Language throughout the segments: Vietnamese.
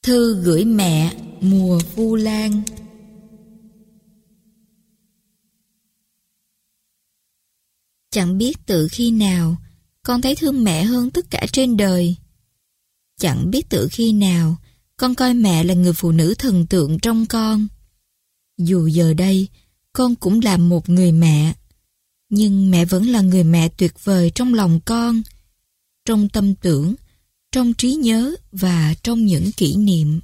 Thư gửi mẹ mùa Vu Lan. Chẳng biết từ khi nào con thấy thương mẹ hơn tất cả trên đời. Chẳng biết từ khi nào con coi mẹ là người phụ nữ thần tượng trong con. Dù giờ đây con cũng là một người mẹ, nhưng mẹ vẫn là người mẹ tuyệt vời trong lòng con, trong tâm tưởng, trong trí nhớ và trong những kỷ niệm.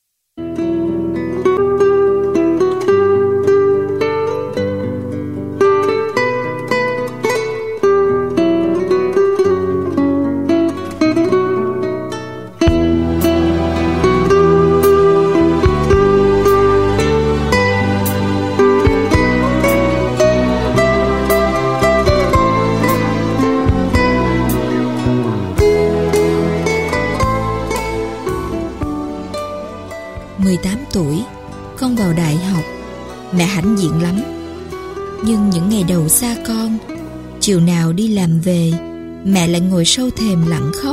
Tuổi, con vào đại học, mẹ hãnh diện lắm. Nhưng những ngày đầu xa con, chiều nào đi làm về, mẹ lại ngồi sau thềm lặng khóc.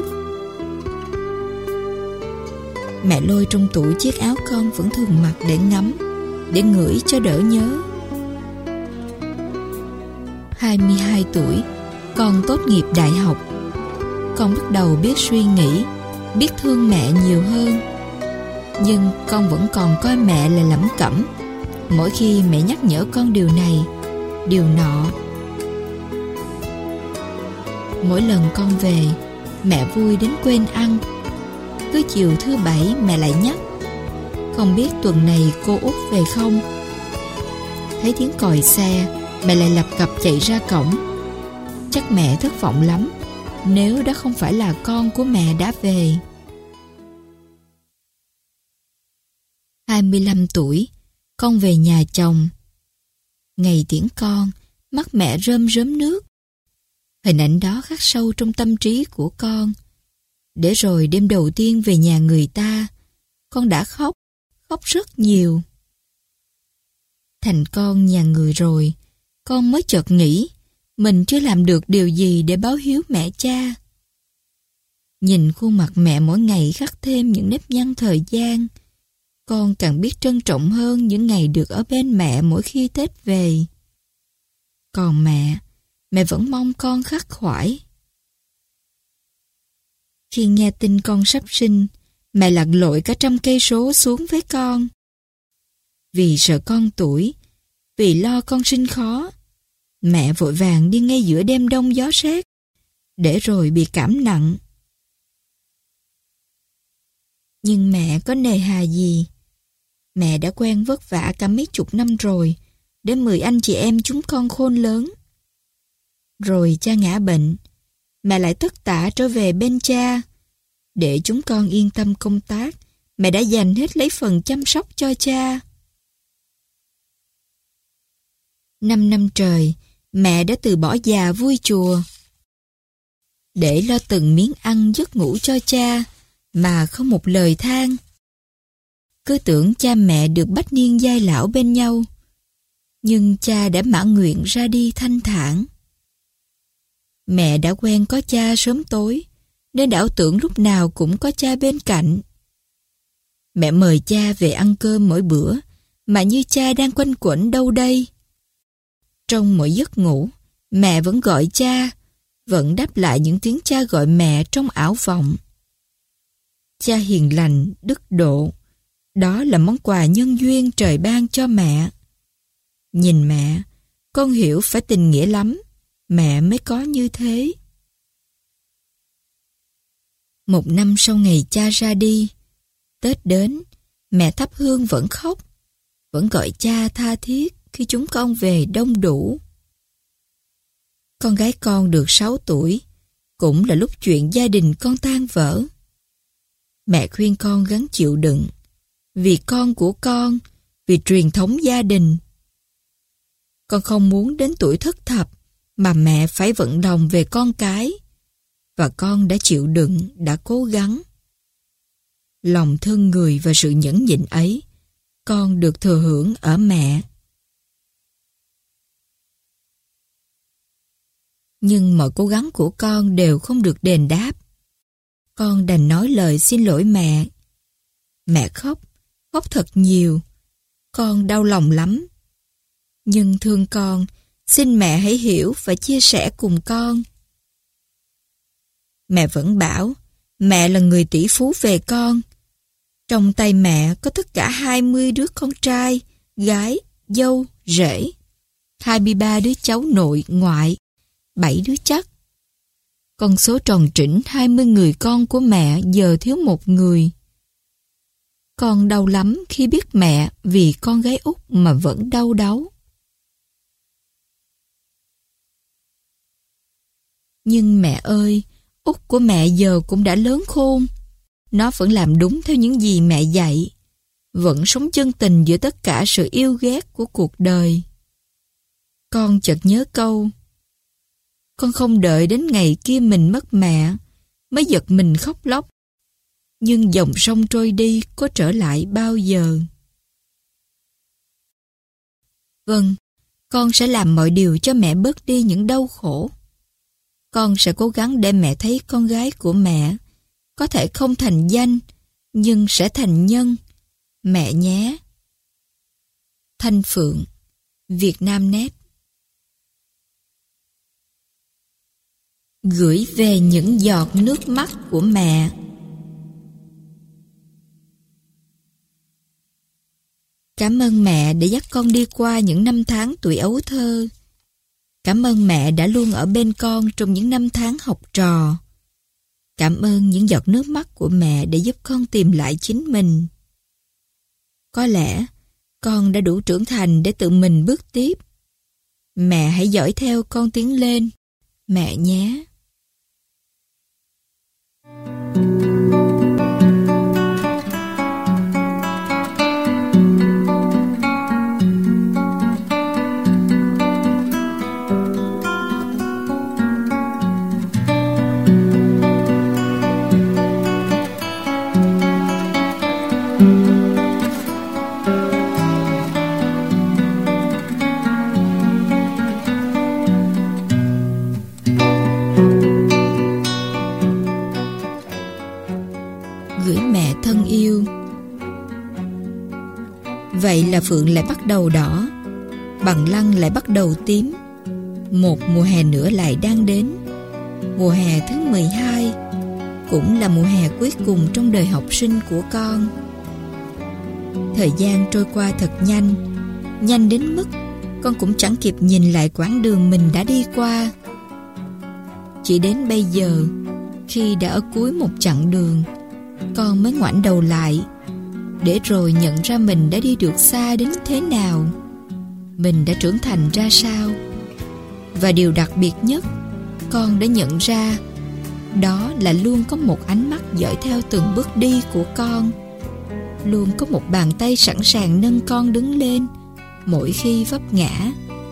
Mẹ lôi trong tủ chiếc áo con vẫn thường mặc để ngắm, để ngửi cho đỡ nhớ. 22 tuổi, con tốt nghiệp đại học. Con bắt đầu biết suy nghĩ, biết thương mẹ nhiều hơn. Nhưng con vẫn còn coi mẹ là lẩm cẩm mỗi khi mẹ nhắc nhở con điều này, điều nọ. Mỗi lần con về, mẹ vui đến quên ăn. Cứ chiều thứ bảy mẹ lại nhắc, không biết tuần này cô Út về không. Thấy tiếng còi xe, mẹ lại lập cập chạy ra cổng. Chắc mẹ thất vọng lắm nếu đó không phải là con của mẹ đã về. 25 tuổi, con về nhà chồng. Ngày tiễn con, mắt mẹ rơm rớm nước. Hình ảnh đó khắc sâu trong tâm trí của con. Để rồi đêm đầu tiên về nhà người ta, con đã khóc rất nhiều. Thành con nhà người rồi, con mới chợt nghĩ mình chưa làm được điều gì để báo hiếu mẹ cha. Nhìn khuôn mặt mẹ mỗi ngày khắc thêm những nếp nhăn thời gian, con càng biết trân trọng hơn những ngày được ở bên mẹ mỗi khi Tết về. Còn mẹ vẫn mong con khắc khoải. Khi nghe tin con sắp sinh, mẹ lặn lội cả 100 cây số xuống với con. Vì sợ con tủi, vì lo con sinh khó, mẹ vội vàng đi ngay giữa đêm đông gió rét, để rồi bị cảm nặng. Nhưng mẹ có nề hà gì. Mẹ đã quen vất vả cả mấy chục năm rồi, để 10 anh chị em chúng con khôn lớn. Rồi cha ngã bệnh, mẹ lại tất tả trở về bên cha. Để chúng con yên tâm công tác, mẹ đã dành hết lấy phần chăm sóc cho cha. 5 năm trời, mẹ đã từ bỏ già vui chùa để lo từng miếng ăn giấc ngủ cho cha, mà không một lời than. Cứ tưởng cha mẹ được bách niên giai lão bên nhau, nhưng cha đã mãn nguyện ra đi thanh thản. Mẹ đã quen có cha sớm tối, nên đảo tưởng lúc nào cũng có cha bên cạnh. Mẹ mời cha về ăn cơm mỗi bữa, mà như cha đang quanh quẩn đâu đây. Trong mỗi giấc ngủ, mẹ vẫn gọi cha, vẫn đáp lại những tiếng cha gọi mẹ trong ảo vọng. Cha hiền lành, đức độ, đó là món quà nhân duyên trời ban cho mẹ. Nhìn mẹ, con hiểu phải tình nghĩa lắm, mẹ mới có như thế. 1 năm sau ngày cha ra đi, Tết đến, mẹ thắp hương vẫn khóc, vẫn gọi cha tha thiết khi chúng con về đông đủ. Con gái con được 6 tuổi, cũng là lúc chuyện gia đình con tan vỡ. Mẹ khuyên con gắng chịu đựng, vì con của con, vì truyền thống gia đình. Con không muốn đến tuổi thất thập mà mẹ phải vận động về con cái, và con đã chịu đựng, đã cố gắng. Lòng thương người và sự nhẫn nhịn ấy, con được thừa hưởng ở mẹ. Nhưng mọi cố gắng của con đều không được đền đáp. Con đành nói lời xin lỗi mẹ. Mẹ khóc, khóc thật nhiều. Con đau lòng lắm. Nhưng thương con, xin mẹ hãy hiểu và chia sẻ cùng con. Mẹ vẫn bảo, mẹ là người tỷ phú về con. Trong tay mẹ có tất cả 20 đứa con trai, gái, dâu, rể, 23 đứa cháu nội, ngoại, 7 đứa chắc. Con số tròn trĩnh 20 người con của mẹ giờ thiếu một người. Con đau lắm khi biết mẹ vì con gái út mà vẫn đau đáu. Nhưng mẹ ơi, út của mẹ giờ cũng đã lớn khôn. Nó vẫn làm đúng theo những gì mẹ dạy, vẫn sống chân tình giữa tất cả sự yêu ghét của cuộc đời. Con chợt nhớ câu: con không đợi đến ngày kia mình mất mẹ mới giật mình khóc lóc, nhưng dòng sông trôi đi có trở lại bao giờ. Vâng, con sẽ làm mọi điều cho mẹ bớt đi những đau khổ. Con sẽ cố gắng để mẹ thấy con gái của mẹ có thể không thành danh, nhưng sẽ thành nhân. Mẹ nhé. Thanh Phượng, Vietnamnet. Gửi về những giọt nước mắt của mẹ. Cảm ơn mẹ đã dắt con đi qua những năm tháng tuổi ấu thơ. Cảm ơn mẹ đã luôn ở bên con trong những năm tháng học trò. Cảm ơn những giọt nước mắt của mẹ để giúp con tìm lại chính mình. Có lẽ con đã đủ trưởng thành để tự mình bước tiếp. Mẹ hãy dõi theo con tiến lên, mẹ nhé. Gửi mẹ thân yêu. Vậy là Phượng lại bắt đầu đỏ, Bằng Lăng lại bắt đầu tím. Một mùa hè nữa lại đang đến. Mùa hè thứ 12, cũng là mùa hè cuối cùng trong đời học sinh của con. Thời gian trôi qua thật nhanh, nhanh đến mức con cũng chẳng kịp nhìn lại quãng đường mình đã đi qua. Chỉ đến bây giờ, khi đã ở cuối một chặng đường, con mới ngoảnh đầu lại, để rồi nhận ra mình đã đi được xa đến thế nào, mình đã trưởng thành ra sao. Và điều đặc biệt nhất con đã nhận ra, đó là luôn có một ánh mắt dõi theo từng bước đi của con. Luôn có một bàn tay sẵn sàng nâng con đứng lên mỗi khi vấp ngã.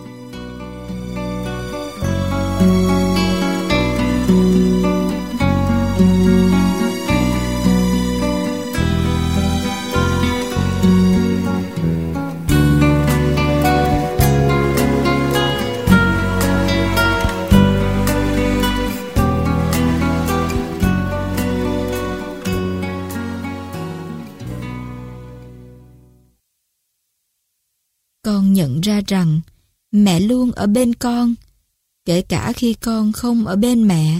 Con nhận ra rằng mẹ luôn ở bên con, kể cả khi con không ở bên mẹ.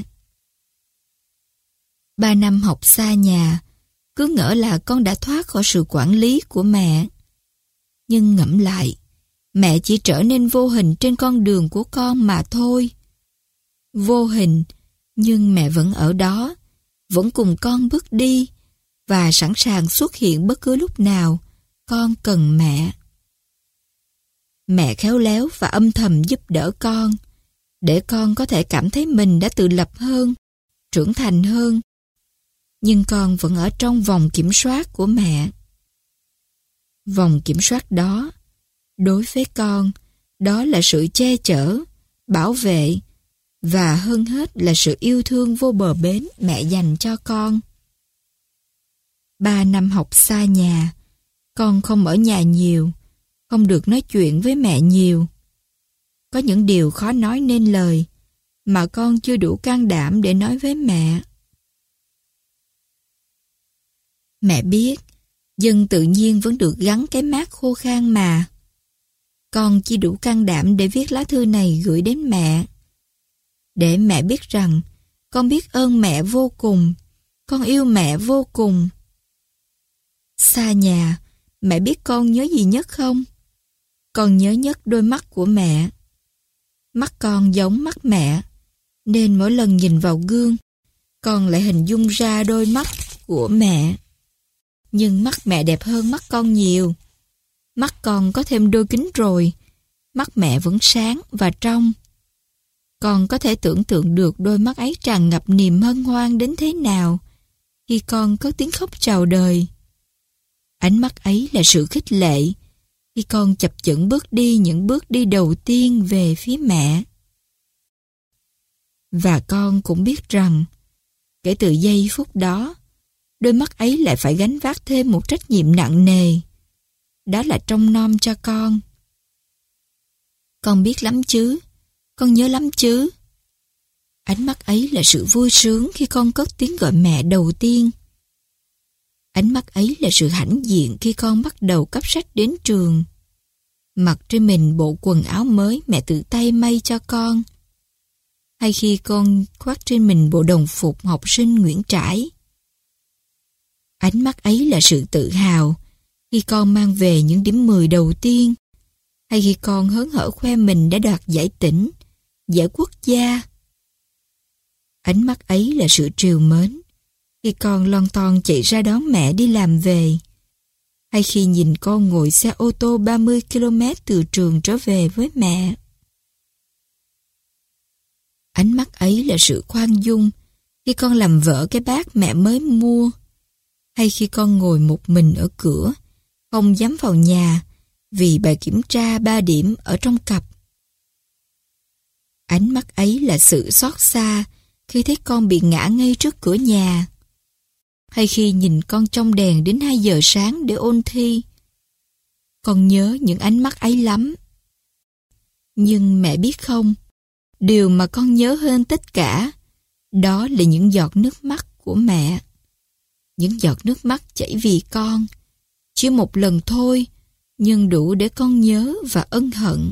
3 năm học xa nhà, cứ ngỡ là con đã thoát khỏi sự quản lý của mẹ. Nhưng ngẫm lại, mẹ chỉ trở nên vô hình trên con đường của con mà thôi. Vô hình, nhưng mẹ vẫn ở đó, vẫn cùng con bước đi, và sẵn sàng xuất hiện bất cứ lúc nào con cần mẹ. Mẹ khéo léo và âm thầm giúp đỡ con, để con có thể cảm thấy mình đã tự lập hơn, trưởng thành hơn. Nhưng con vẫn ở trong vòng kiểm soát của mẹ. Vòng kiểm soát đó, đối với con, đó là sự che chở, bảo vệ, và hơn hết là sự yêu thương vô bờ bến mẹ dành cho con. 3 năm học xa nhà, con không ở nhà nhiều, không được nói chuyện với mẹ nhiều. Có những điều khó nói nên lời mà con chưa đủ can đảm để nói với mẹ. Mẹ biết Dân tự nhiên vẫn được gắn cái mác khô khan mà. Con chỉ đủ can đảm để viết lá thư này gửi đến mẹ. Để mẹ biết rằng con biết ơn mẹ vô cùng, con yêu mẹ vô cùng. Xa nhà, mẹ biết con nhớ gì nhất không? Con nhớ nhất đôi mắt của mẹ. Mắt con giống mắt mẹ, nên mỗi lần nhìn vào gương, con lại hình dung ra đôi mắt của mẹ. Nhưng mắt mẹ đẹp hơn mắt con nhiều. Mắt con có thêm đôi kính rồi, mắt mẹ vẫn sáng và trong. Con có thể tưởng tượng được đôi mắt ấy tràn ngập niềm hân hoan đến thế nào khi con có tiếng khóc chào đời. Ánh mắt ấy là sự khích lệ khi con chập chững bước đi những bước đi đầu tiên về phía mẹ. Và con cũng biết rằng, kể từ giây phút đó, đôi mắt ấy lại phải gánh vác thêm một trách nhiệm nặng nề. Đó là trông nom cho con. Con biết lắm chứ, con nhớ lắm chứ. Ánh mắt ấy là sự vui sướng khi con cất tiếng gọi mẹ đầu tiên. Ánh mắt ấy là sự hãnh diện khi con bắt đầu cắp sách đến trường. Mặc trên mình bộ quần áo mới mẹ tự tay may cho con. Hay khi con khoác trên mình bộ đồng phục học sinh Nguyễn Trãi. Ánh mắt ấy là sự tự hào khi con mang về những điểm 10 đầu tiên. Hay khi con hớn hở khoe mình đã đoạt giải tỉnh, giải quốc gia. Ánh mắt ấy là sự trìu mến khi con lon ton chạy ra đón mẹ đi làm về. Hay khi nhìn con ngồi xe ô tô 30 km từ trường trở về với mẹ. Ánh mắt ấy là sự khoan dung khi con làm vỡ cái bát mẹ mới mua. Hay khi con ngồi một mình ở cửa, không dám vào nhà vì bài kiểm tra 3 điểm ở trong cặp. Ánh mắt ấy là sự xót xa khi thấy con bị ngã ngay trước cửa nhà. Hay khi nhìn con trong đèn đến 2 giờ sáng để ôn thi. Con nhớ những ánh mắt ấy lắm. Nhưng mẹ biết không, điều mà con nhớ hơn tất cả, đó là những giọt nước mắt của mẹ. Những giọt nước mắt chảy vì con, chỉ một lần thôi, nhưng đủ để con nhớ và ân hận.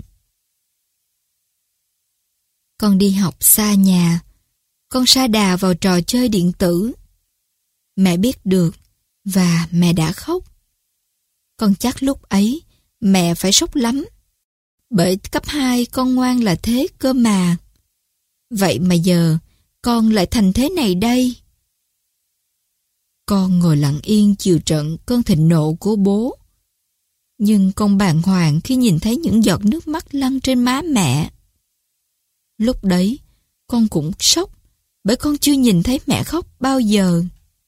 Con đi học xa nhà, con sa đà vào trò chơi điện tử. Mẹ biết được, và mẹ đã khóc. Con chắc lúc ấy, mẹ phải sốc lắm. Bởi cấp 2 con ngoan là thế cơ mà. Vậy mà giờ, con lại thành thế này đây. Con ngồi lặng yên chịu trận cơn thịnh nộ của bố. Nhưng con bàng hoàng khi nhìn thấy những giọt nước mắt lăn trên má mẹ. Lúc đấy, con cũng sốc, bởi con chưa nhìn thấy mẹ khóc bao giờ.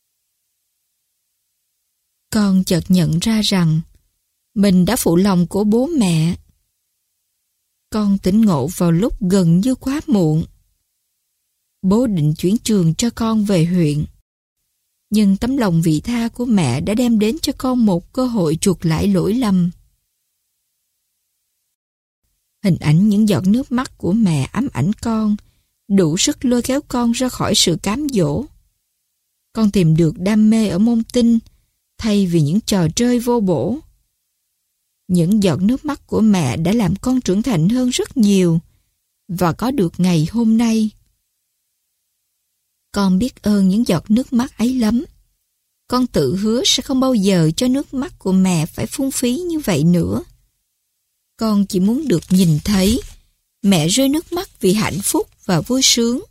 Con chợt nhận ra rằng mình đã phụ lòng của bố mẹ. Con tỉnh ngộ vào lúc gần như quá muộn. Bố định chuyển trường cho con về huyện. Nhưng tấm lòng vị tha của mẹ đã đem đến cho con một cơ hội chuộc lại lỗi lầm. Hình ảnh những giọt nước mắt của mẹ ám ảnh con, đủ sức lôi kéo con ra khỏi sự cám dỗ. Con tìm được đam mê ở môn Tin, thay vì những trò chơi vô bổ. Những giọt nước mắt của mẹ đã làm con trưởng thành hơn rất nhiều, và có được ngày hôm nay. Con biết ơn những giọt nước mắt ấy lắm. Con tự hứa sẽ không bao giờ cho nước mắt của mẹ phải phung phí như vậy nữa. Con chỉ muốn được nhìn thấy mẹ rơi nước mắt vì hạnh phúc và vui sướng.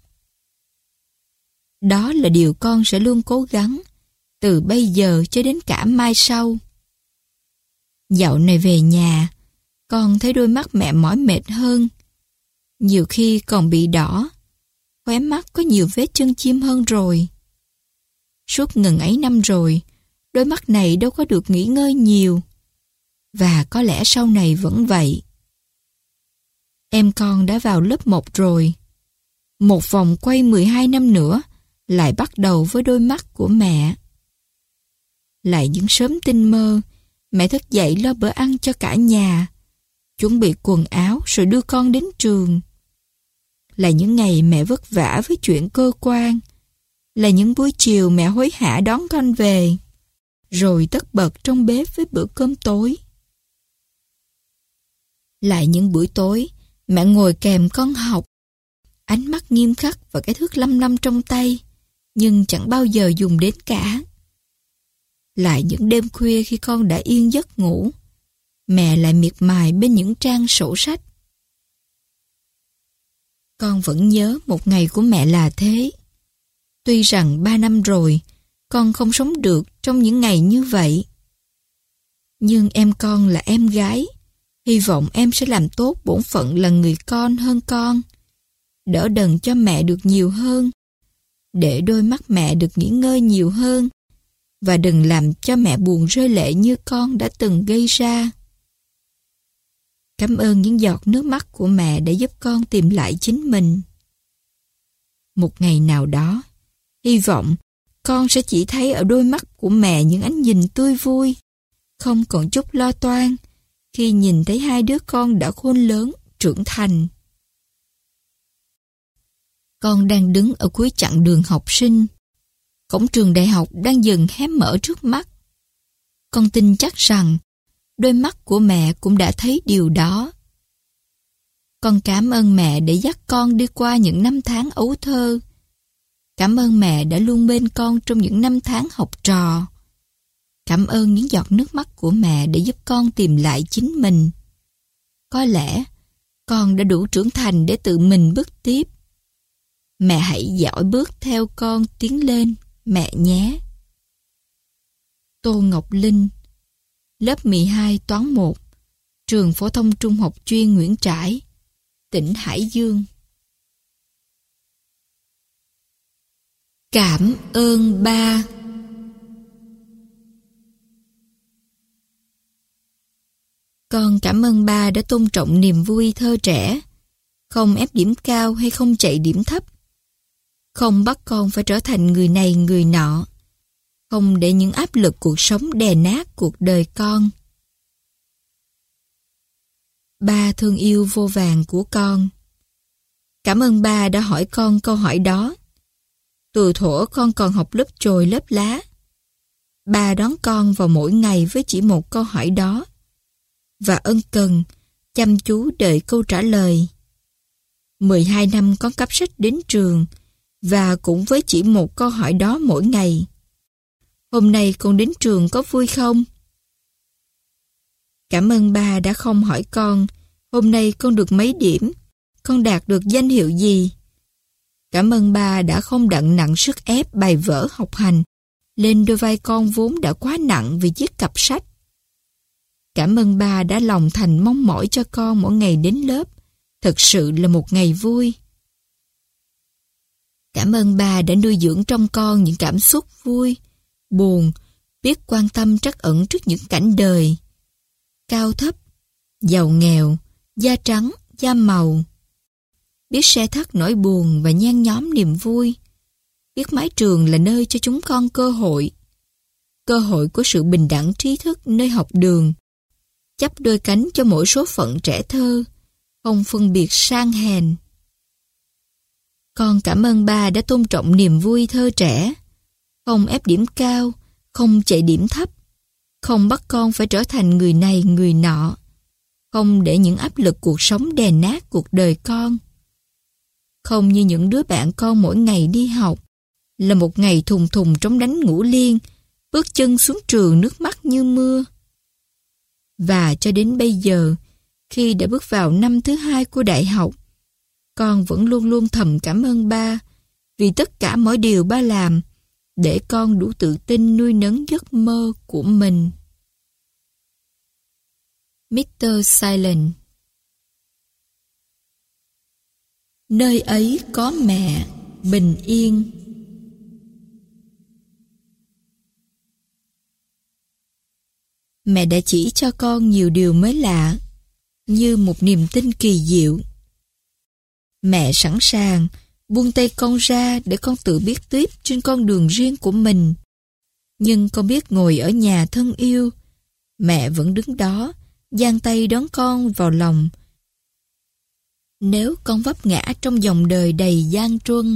Đó là điều con sẽ luôn cố gắng, từ bây giờ cho đến cả mai sau. Dạo này về nhà, con thấy đôi mắt mẹ mỏi mệt hơn. Nhiều khi còn bị đỏ, khóe mắt có nhiều vết chân chim hơn rồi. Suốt ngần ấy năm rồi, đôi mắt này đâu có được nghỉ ngơi nhiều. Và có lẽ sau này vẫn vậy. Em con đã vào lớp 1 rồi. Một vòng quay 12 năm nữa lại bắt đầu với đôi mắt của mẹ. Lại những sớm tinh mơ, mẹ thức dậy lo bữa ăn cho cả nhà, chuẩn bị quần áo rồi đưa con đến trường. Là những ngày mẹ vất vả với chuyện cơ quan, là những buổi chiều mẹ hối hả đón con về, rồi tất bật trong bếp với bữa cơm tối. Lại những buổi tối, mẹ ngồi kèm con học, ánh mắt nghiêm khắc và cái thước lăm lăm trong tay, nhưng chẳng bao giờ dùng đến cả. Lại những đêm khuya khi con đã yên giấc ngủ, mẹ lại miệt mài bên những trang sổ sách. Con vẫn nhớ một ngày của mẹ là thế. Tuy rằng 3 năm rồi, con không sống được trong những ngày như vậy. Nhưng em con là em gái, hy vọng em sẽ làm tốt bổn phận là người con hơn con, đỡ đần cho mẹ được nhiều hơn, để đôi mắt mẹ được nghỉ ngơi nhiều hơn, và đừng làm cho mẹ buồn rơi lệ như con đã từng gây ra. Cảm ơn những giọt nước mắt của mẹ đã giúp con tìm lại chính mình. Một ngày nào đó, hy vọng con sẽ chỉ thấy ở đôi mắt của mẹ những ánh nhìn tươi vui, không còn chút lo toan, khi nhìn thấy hai đứa con đã khôn lớn, trưởng thành. Con đang đứng ở cuối chặng đường học sinh. Cổng trường đại học đang dần hé mở trước mắt. Con tin chắc rằng đôi mắt của mẹ cũng đã thấy điều đó. Con cảm ơn mẹ để dắt con đi qua những năm tháng ấu thơ. Cảm ơn mẹ đã luôn bên con trong những năm tháng học trò. Cảm ơn những giọt nước mắt của mẹ để giúp con tìm lại chính mình. Có lẽ con đã đủ trưởng thành để tự mình bước tiếp. Mẹ hãy dõi bước theo con tiến lên, mẹ nhé. Tô Ngọc Linh, lớp 12 toán 1, trường phổ thông trung học chuyên Nguyễn Trãi, tỉnh Hải Dương. Cảm ơn ba. Con cảm ơn ba đã tôn trọng niềm vui thơ trẻ, không ép điểm cao hay không chạy điểm thấp, không bắt con phải trở thành người này người nọ, không để những áp lực cuộc sống đè nát cuộc đời con. Ba thương yêu vô vàn của con. Cảm ơn ba đã hỏi con câu hỏi đó. Từ thuở con còn học lớp chồi lớp lá, ba đón con vào mỗi ngày với chỉ một câu hỏi đó, và ân cần, chăm chú đợi câu trả lời. 12 năm con cắp sách đến trường, và cũng với chỉ một câu hỏi đó mỗi ngày. Hôm nay con đến trường có vui không? Cảm ơn ba đã không hỏi con, hôm nay con được mấy điểm, con đạt được danh hiệu gì? Cảm ơn ba đã không đặt nặng sức ép bài vở học hành lên đôi vai con vốn đã quá nặng vì chiếc cặp sách. Cảm ơn ba đã lòng thành mong mỏi cho con mỗi ngày đến lớp, thực sự là một ngày vui. Cảm ơn ba đã nuôi dưỡng trong con những cảm xúc vui, buồn, biết quan tâm trắc ẩn trước những cảnh đời. Cao thấp, giàu nghèo, da trắng, da màu. Biết se thắt nỗi buồn và nhen nhóm niềm vui. Biết mái trường là nơi cho chúng con cơ hội. Cơ hội của sự bình đẳng trí thức nơi học đường. Chắp đôi cánh cho mỗi số phận trẻ thơ, không phân biệt sang hèn. Con cảm ơn ba đã tôn trọng niềm vui thơ trẻ, không ép điểm cao, không chạy điểm thấp, không bắt con phải trở thành người này người nọ, không để những áp lực cuộc sống đè nát cuộc đời con. Không như những đứa bạn con mỗi ngày đi học, là một ngày thùng thùng trống đánh ngủ liên, bước chân xuống trường nước mắt như mưa. Và cho đến bây giờ, khi đã bước vào năm thứ 2 của đại học, con vẫn luôn luôn thầm cảm ơn ba vì tất cả mọi điều ba làm để con đủ tự tin nuôi nấng giấc mơ của mình. Mr. Silent. Nơi ấy có mẹ, bình yên. Mẹ đã chỉ cho con nhiều điều mới lạ, như một niềm tin kỳ diệu. Mẹ sẵn sàng buông tay con ra để con tự biết tiếp trên con đường riêng của mình. Nhưng con biết ngồi ở nhà thân yêu, mẹ vẫn đứng đó, giang tay đón con vào lòng. Nếu con vấp ngã trong dòng đời đầy gian truân.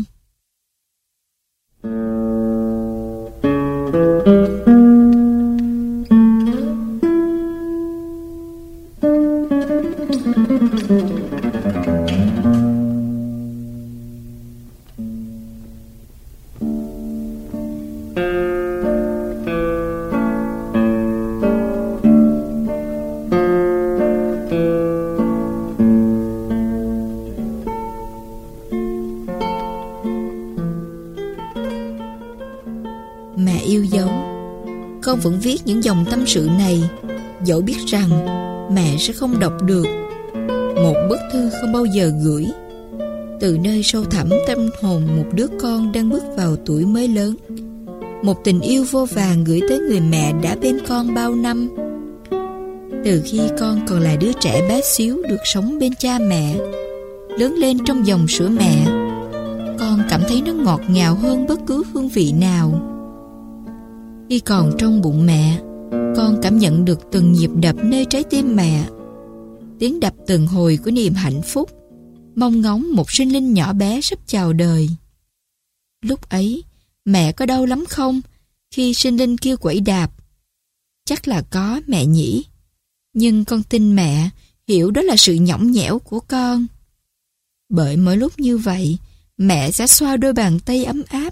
yêu dấu. Con vẫn viết những dòng tâm sự này, dẫu biết rằng mẹ sẽ không đọc được. Một bức thư không bao giờ gửi, từ nơi sâu thẳm tâm hồn một đứa con đang bước vào tuổi mới lớn. Một tình yêu vô vàn gửi tới người mẹ đã bên con bao năm. Từ khi con còn là đứa trẻ bé xíu được sống bên cha mẹ, lớn lên trong dòng sữa mẹ, con cảm thấy nó ngọt ngào hơn bất cứ hương vị nào. Khi còn trong bụng mẹ, con cảm nhận được từng nhịp đập nơi trái tim mẹ, tiếng đập từng hồi của niềm hạnh phúc, mong ngóng một sinh linh nhỏ bé sắp chào đời. Lúc ấy, mẹ có đau lắm không khi sinh linh kia quẩy đạp? Chắc là có mẹ nhỉ. Nhưng con tin mẹ hiểu đó là sự nhõng nhẽo của con. Bởi mỗi lúc như vậy, mẹ sẽ xoa đôi bàn tay ấm áp.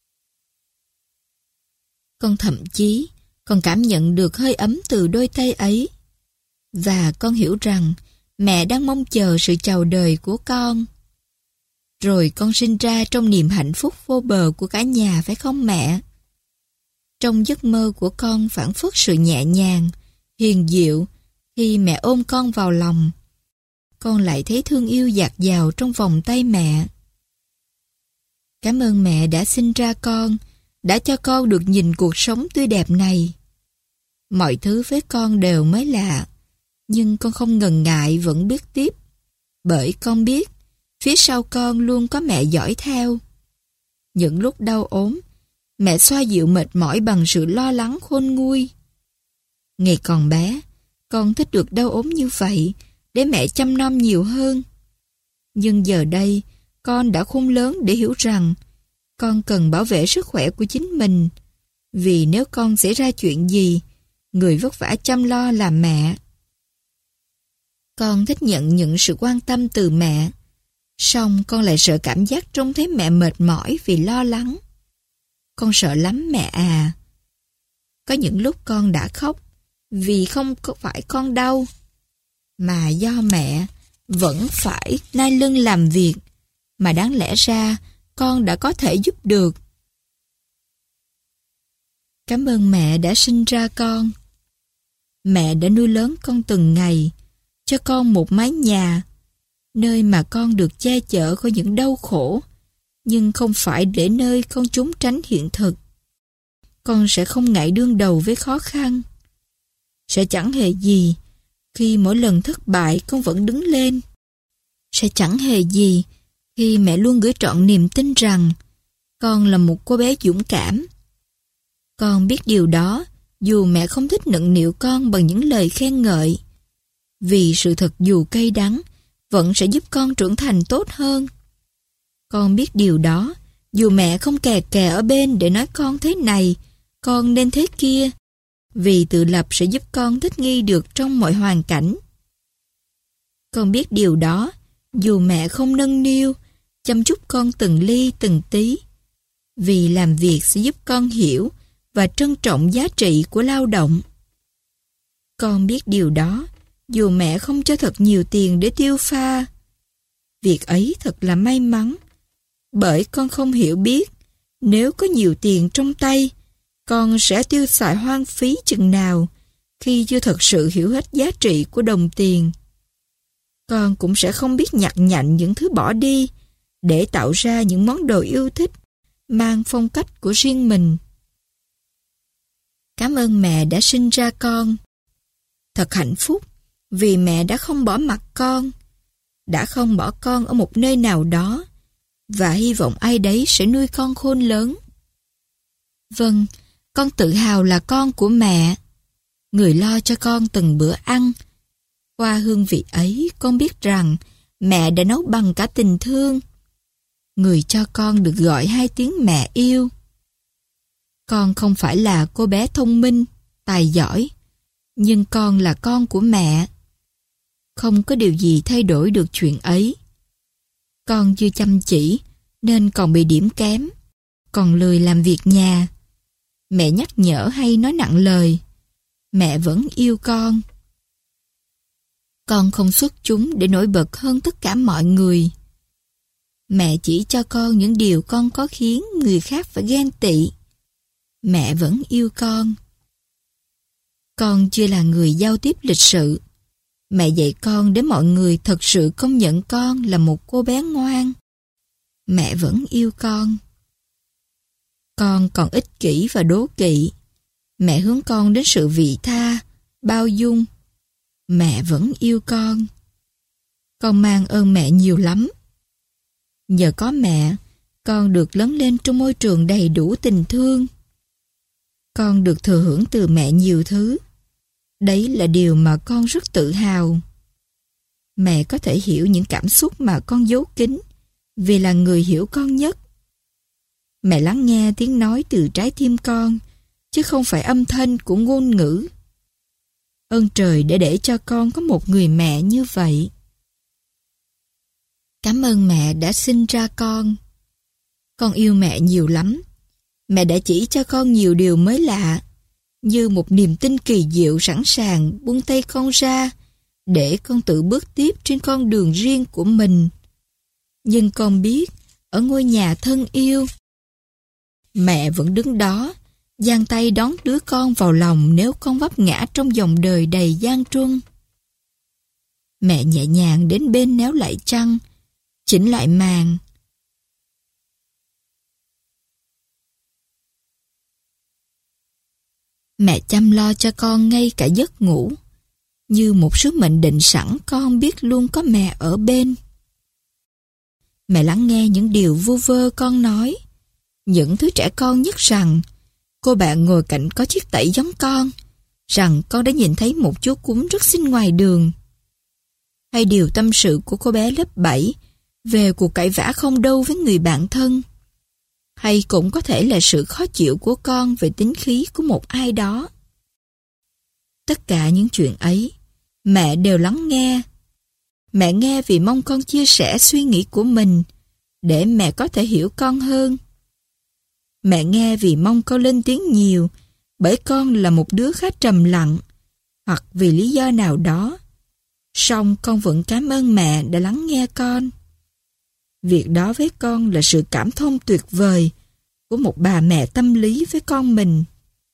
Con thậm chí còn cảm nhận được hơi ấm từ đôi tay ấy. Và con hiểu rằng mẹ đang mong chờ sự chào đời của con. Rồi con sinh ra trong niềm hạnh phúc vô bờ của cả nhà, phải không mẹ? Trong giấc mơ của con phảng phất sự nhẹ nhàng, hiền diệu khi mẹ ôm con vào lòng. Con lại thấy thương yêu dạt dào trong vòng tay mẹ. Cảm ơn mẹ đã sinh ra con, đã cho con được nhìn cuộc sống tươi đẹp này. Mọi thứ với con đều mới lạ, nhưng con không ngần ngại vẫn biết tiếp. Bởi con biết, phía sau con luôn có mẹ dõi theo. Những lúc đau ốm, mẹ xoa dịu mệt mỏi bằng sự lo lắng khôn nguôi. Ngày còn bé, con thích được đau ốm như vậy để mẹ chăm nom nhiều hơn. Nhưng giờ đây, con đã khôn lớn để hiểu rằng con cần bảo vệ sức khỏe của chính mình. Vì nếu con xảy ra chuyện gì, người vất vả chăm lo là mẹ. Con thích nhận những sự quan tâm từ mẹ, song con lại sợ cảm giác trông thấy mẹ mệt mỏi vì lo lắng. Con sợ lắm mẹ à. Có những lúc con đã khóc vì không phải con đau, mà do mẹ vẫn phải nai lưng làm việc mà đáng lẽ ra con đã có thể giúp được. Cảm ơn mẹ đã sinh ra con. Mẹ đã nuôi lớn con từng ngày, cho con một mái nhà, nơi mà con được che chở khỏi những đau khổ, nhưng không phải để nơi con trốn tránh hiện thực. Con sẽ không ngại đương đầu với khó khăn. Sẽ chẳng hề gì khi mỗi lần thất bại con vẫn đứng lên. Sẽ chẳng hề gì khi mẹ luôn gửi trọn niềm tin rằng con là một cô bé dũng cảm. Con biết điều đó dù mẹ không thích nựng nịu con bằng những lời khen ngợi. Vì sự thật dù cay đắng vẫn sẽ giúp con trưởng thành tốt hơn. Con biết điều đó dù mẹ không kè kè ở bên để nói con thế này, con nên thế kia. Vì tự lập sẽ giúp con thích nghi được trong mọi hoàn cảnh. Con biết điều đó dù mẹ không nâng niu, chăm chút con từng ly từng tí. Vì làm việc sẽ giúp con hiểu và trân trọng giá trị của lao động. Con biết điều đó dù mẹ không cho thật nhiều tiền để tiêu pha. Việc ấy thật là may mắn, bởi con không hiểu biết nếu có nhiều tiền trong tay, con sẽ tiêu xài hoang phí chừng nào khi chưa thật sự hiểu hết giá trị của đồng tiền. Con cũng sẽ không biết nhặt nhạnh những thứ bỏ đi để tạo ra những món đồ yêu thích mang phong cách của riêng mình. Cảm ơn mẹ đã sinh ra con. Thật hạnh phúc vì mẹ đã không bỏ mặc con, đã không bỏ con ở một nơi nào đó và hy vọng ai đấy sẽ nuôi con khôn lớn. Vâng, con tự hào là con của mẹ, người lo cho con từng bữa ăn. Qua hương vị ấy, con biết rằng mẹ đã nấu bằng cả tình thương, người cho con được gọi hai tiếng mẹ yêu. Con không phải là cô bé thông minh, tài giỏi, nhưng con là con của mẹ. Không có điều gì thay đổi được chuyện ấy. Con chưa chăm chỉ nên còn bị điểm kém, còn lười làm việc nhà. Mẹ nhắc nhở hay nói nặng lời, mẹ vẫn yêu con. Con không xuất chúng để nổi bật hơn tất cả mọi người. Mẹ chỉ cho con những điều con có khiến người khác phải ghen tị. mẹ vẫn yêu con. Con chưa là người giao tiếp lịch sự. Mẹ dạy con để mọi người thật sự công nhận con là một cô bé ngoan. Mẹ vẫn yêu con. Con còn ích kỷ và đố kỵ. Mẹ hướng con đến sự vị tha, bao dung. Mẹ vẫn yêu con. Con mang ơn mẹ nhiều lắm. Nhờ có mẹ, con được lớn lên trong môi trường đầy đủ tình thương. Con được thừa hưởng từ mẹ nhiều thứ. Đấy là điều mà con rất tự hào. Mẹ có thể hiểu những cảm xúc mà con giấu kín vì là người hiểu con nhất. Mẹ lắng nghe tiếng nói từ trái tim con, chứ không phải âm thanh của ngôn ngữ. Ơn trời đã để cho con có một người mẹ như vậy. Cảm ơn mẹ đã sinh ra con. Con yêu mẹ nhiều lắm. Mẹ đã chỉ cho con nhiều điều mới lạ, như một niềm tin kỳ diệu sẵn sàng buông tay con ra để con tự bước tiếp trên con đường riêng của mình. Nhưng con biết, ở ngôi nhà thân yêu, mẹ vẫn đứng đó, giang tay đón đứa con vào lòng nếu con vấp ngã trong dòng đời đầy gian truân. Mẹ nhẹ nhàng đến bên néo lại chăn, chỉnh lại màn. Mẹ chăm lo cho con ngay cả giấc ngủ. Như một sứ mệnh định sẵn, con biết luôn có mẹ ở bên. Mẹ lắng nghe những điều vu vơ con nói. Những thứ trẻ con nhất rằng cô bạn ngồi cạnh có chiếc tẩy giống con, rằng con đã nhìn thấy một chú cún rất xinh ngoài đường. Hay điều tâm sự của cô bé lớp 7 về cuộc cãi vã không đâu với người bạn thân. Hay cũng có thể là sự khó chịu của con về tính khí của một ai đó. Tất cả những chuyện ấy, mẹ đều lắng nghe. Mẹ nghe vì mong con chia sẻ suy nghĩ của mình, để mẹ có thể hiểu con hơn. Mẹ nghe vì mong con lên tiếng nhiều, bởi con là một đứa khá trầm lặng, hoặc vì lý do nào đó. Song con vẫn cảm ơn mẹ đã lắng nghe con. Việc đó với con là sự cảm thông tuyệt vời của một bà mẹ tâm lý với con mình.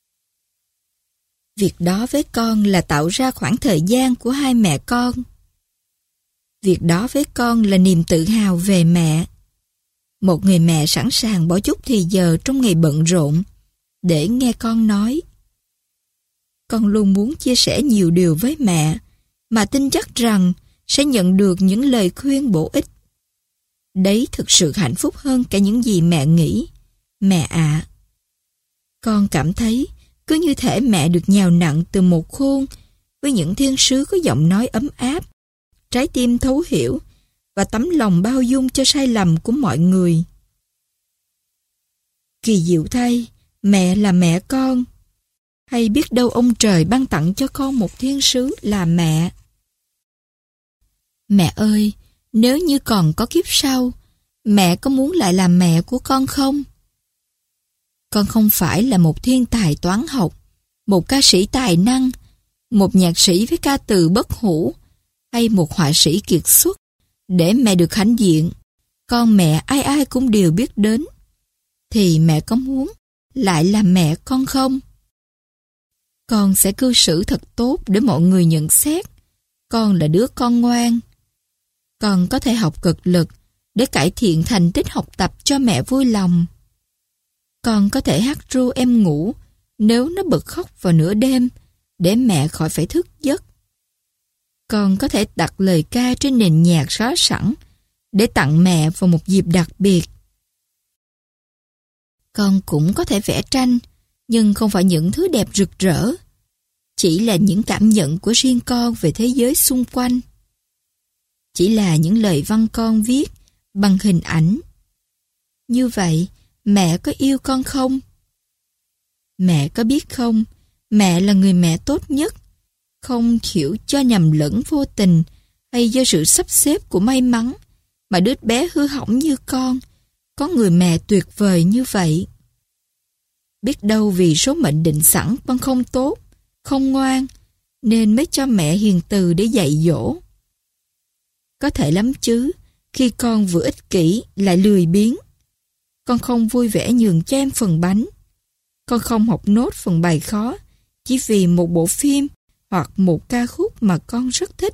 Việc đó với con là tạo ra khoảng thời gian của hai mẹ con. Việc đó với con là niềm tự hào về mẹ. Một người mẹ sẵn sàng bỏ chút thì giờ trong ngày bận rộn để nghe con nói. Con luôn muốn chia sẻ nhiều điều với mẹ, mà tin chắc rằng sẽ nhận được những lời khuyên bổ ích. Đấy thực sự hạnh phúc hơn cả những gì mẹ nghĩ. Mẹ ạ, con cảm thấy cứ như thể mẹ được nhào nặng từ một khuôn với những thiên sứ có giọng nói ấm áp, trái tim thấu hiểu và tấm lòng bao dung cho sai lầm của mọi người. Kỳ diệu thay, mẹ là mẹ con. Hay biết đâu ông trời ban tặng cho con một thiên sứ là mẹ. Mẹ ơi, nếu như còn có kiếp sau, mẹ có muốn lại làm mẹ của con không? Con không phải là một thiên tài toán học, một ca sĩ tài năng, một nhạc sĩ với ca từ bất hủ, hay một họa sĩ kiệt xuất, để mẹ được hãnh diện. Con mẹ ai ai cũng đều biết đến. Thì mẹ có muốn lại làm mẹ con không? Con sẽ cư xử thật tốt để mọi người nhận xét con là đứa con ngoan. Con có thể học cực lực để cải thiện thành tích học tập cho mẹ vui lòng. Con có thể hát ru em ngủ nếu nó bật khóc vào nửa đêm để mẹ khỏi phải thức giấc. Con có thể đặt lời ca trên nền nhạc có sẵn để tặng mẹ vào một dịp đặc biệt. Con cũng có thể vẽ tranh, nhưng không phải những thứ đẹp rực rỡ, chỉ là những cảm nhận của riêng con về thế giới xung quanh. Chỉ là những lời văn con viết bằng hình ảnh. Như vậy, mẹ có yêu con không? Mẹ có biết không, mẹ là người mẹ tốt nhất, không hiểu cho nhầm lẫn vô tình hay do sự sắp xếp của may mắn mà đứa bé hư hỏng như con có người mẹ tuyệt vời như vậy. Biết đâu vì số mệnh định sẵn con không tốt, không ngoan, nên mới cho mẹ hiền từ để dạy dỗ. Có thể lắm chứ, khi con vừa ích kỷ lại lười biếng. Con không vui vẻ nhường cho em phần bánh. con không học nốt phần bài khó chỉ vì một bộ phim hoặc một ca khúc mà con rất thích.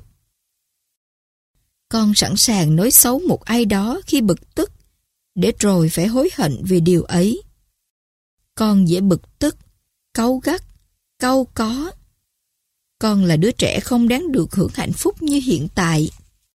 Con sẵn sàng nói xấu một ai đó khi bực tức, để rồi phải hối hận vì điều ấy. Con dễ bực tức, cáu gắt, cau có. Con là đứa trẻ không đáng được hưởng hạnh phúc như hiện tại.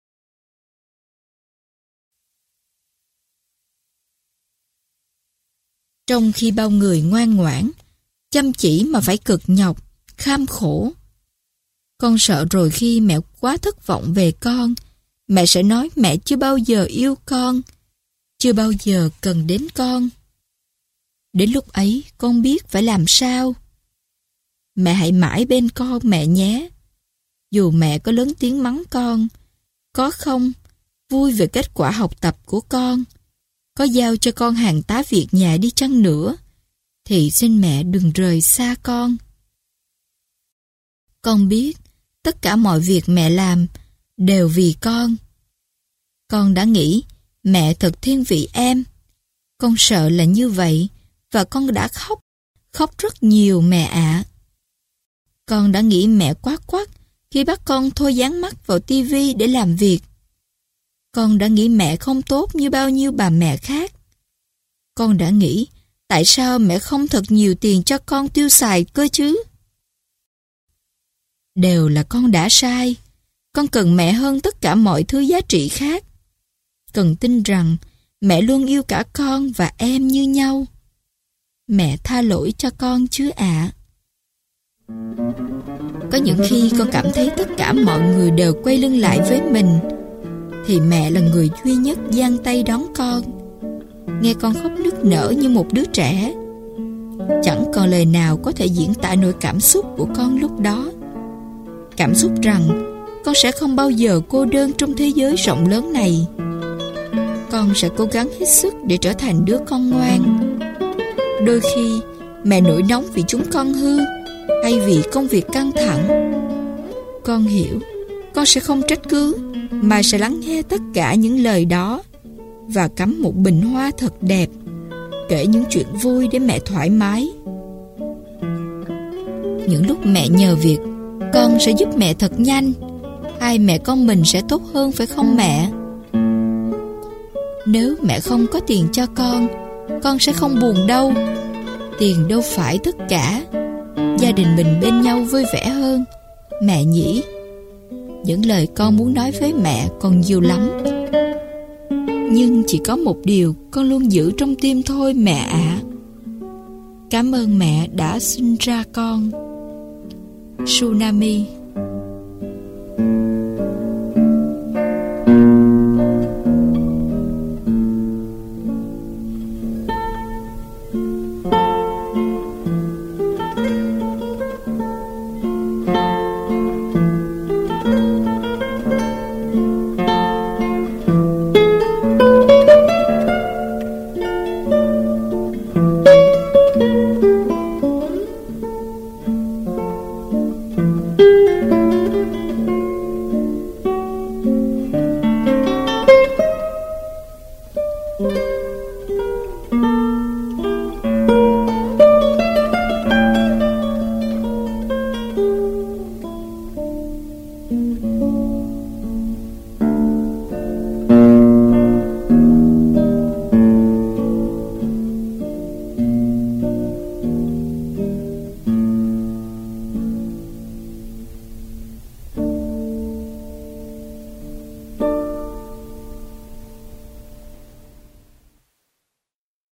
Trong khi bao người ngoan ngoãn, chăm chỉ mà phải cực nhọc, kham khổ. Con sợ rồi khi mẹ quá thất vọng về con, mẹ sẽ nói mẹ chưa bao giờ yêu con, chưa bao giờ cần đến con. Đến lúc ấy con biết phải làm sao. Mẹ hãy mãi bên con mẹ nhé. Dù mẹ có lớn tiếng mắng con, có không vui về kết quả học tập của con, có giao cho con hàng tá việc nhà đi chăng nữa, thì xin mẹ đừng rời xa con. Con biết tất cả mọi việc mẹ làm đều vì con. Con đã nghĩ mẹ thật thiên vị em. Con sợ là như vậy và con đã khóc rất nhiều mẹ ạ. Con đã nghĩ mẹ quá quắt khi bắt con thôi dán mắt vào tivi để làm việc. Con đã nghĩ mẹ không tốt như bao nhiêu bà mẹ khác. Con đã nghĩ tại sao mẹ không thật nhiều tiền cho con tiêu xài cơ chứ? Đều là con đã sai. Con cần mẹ hơn tất cả mọi thứ giá trị khác. Cần tin rằng mẹ luôn yêu cả con và em như nhau. Mẹ tha lỗi cho con chứ ạ. Có những khi con cảm thấy tất cả mọi người đều quay lưng lại với mình, thì mẹ là người duy nhất giang tay đón con. Nghe con khóc nức nở như một đứa trẻ. Chẳng còn lời nào có thể diễn tả nỗi cảm xúc của con lúc đó. Cảm xúc rằng con sẽ không bao giờ cô đơn trong thế giới rộng lớn này. Con sẽ cố gắng hết sức để trở thành đứa con ngoan. Đôi khi mẹ nổi nóng vì chúng con hư, hay vì công việc căng thẳng. Con hiểu, con sẽ không trách cứ, mà sẽ lắng nghe tất cả những lời đó và cắm một bình hoa thật đẹp, kể những chuyện vui để mẹ thoải mái. Những lúc mẹ nhờ việc, con sẽ giúp mẹ thật nhanh. Hai mẹ con mình sẽ tốt hơn phải không mẹ? Nếu mẹ không có tiền cho con sẽ không buồn đâu. Tiền đâu phải tất cả. Gia đình mình bên nhau vui vẻ hơn, mẹ nhỉ? Những lời con muốn nói với mẹ còn nhiều lắm. Nhưng chỉ có một điều con luôn giữ trong tim thôi mẹ ạ. Cảm ơn mẹ đã sinh ra con. Tsunami.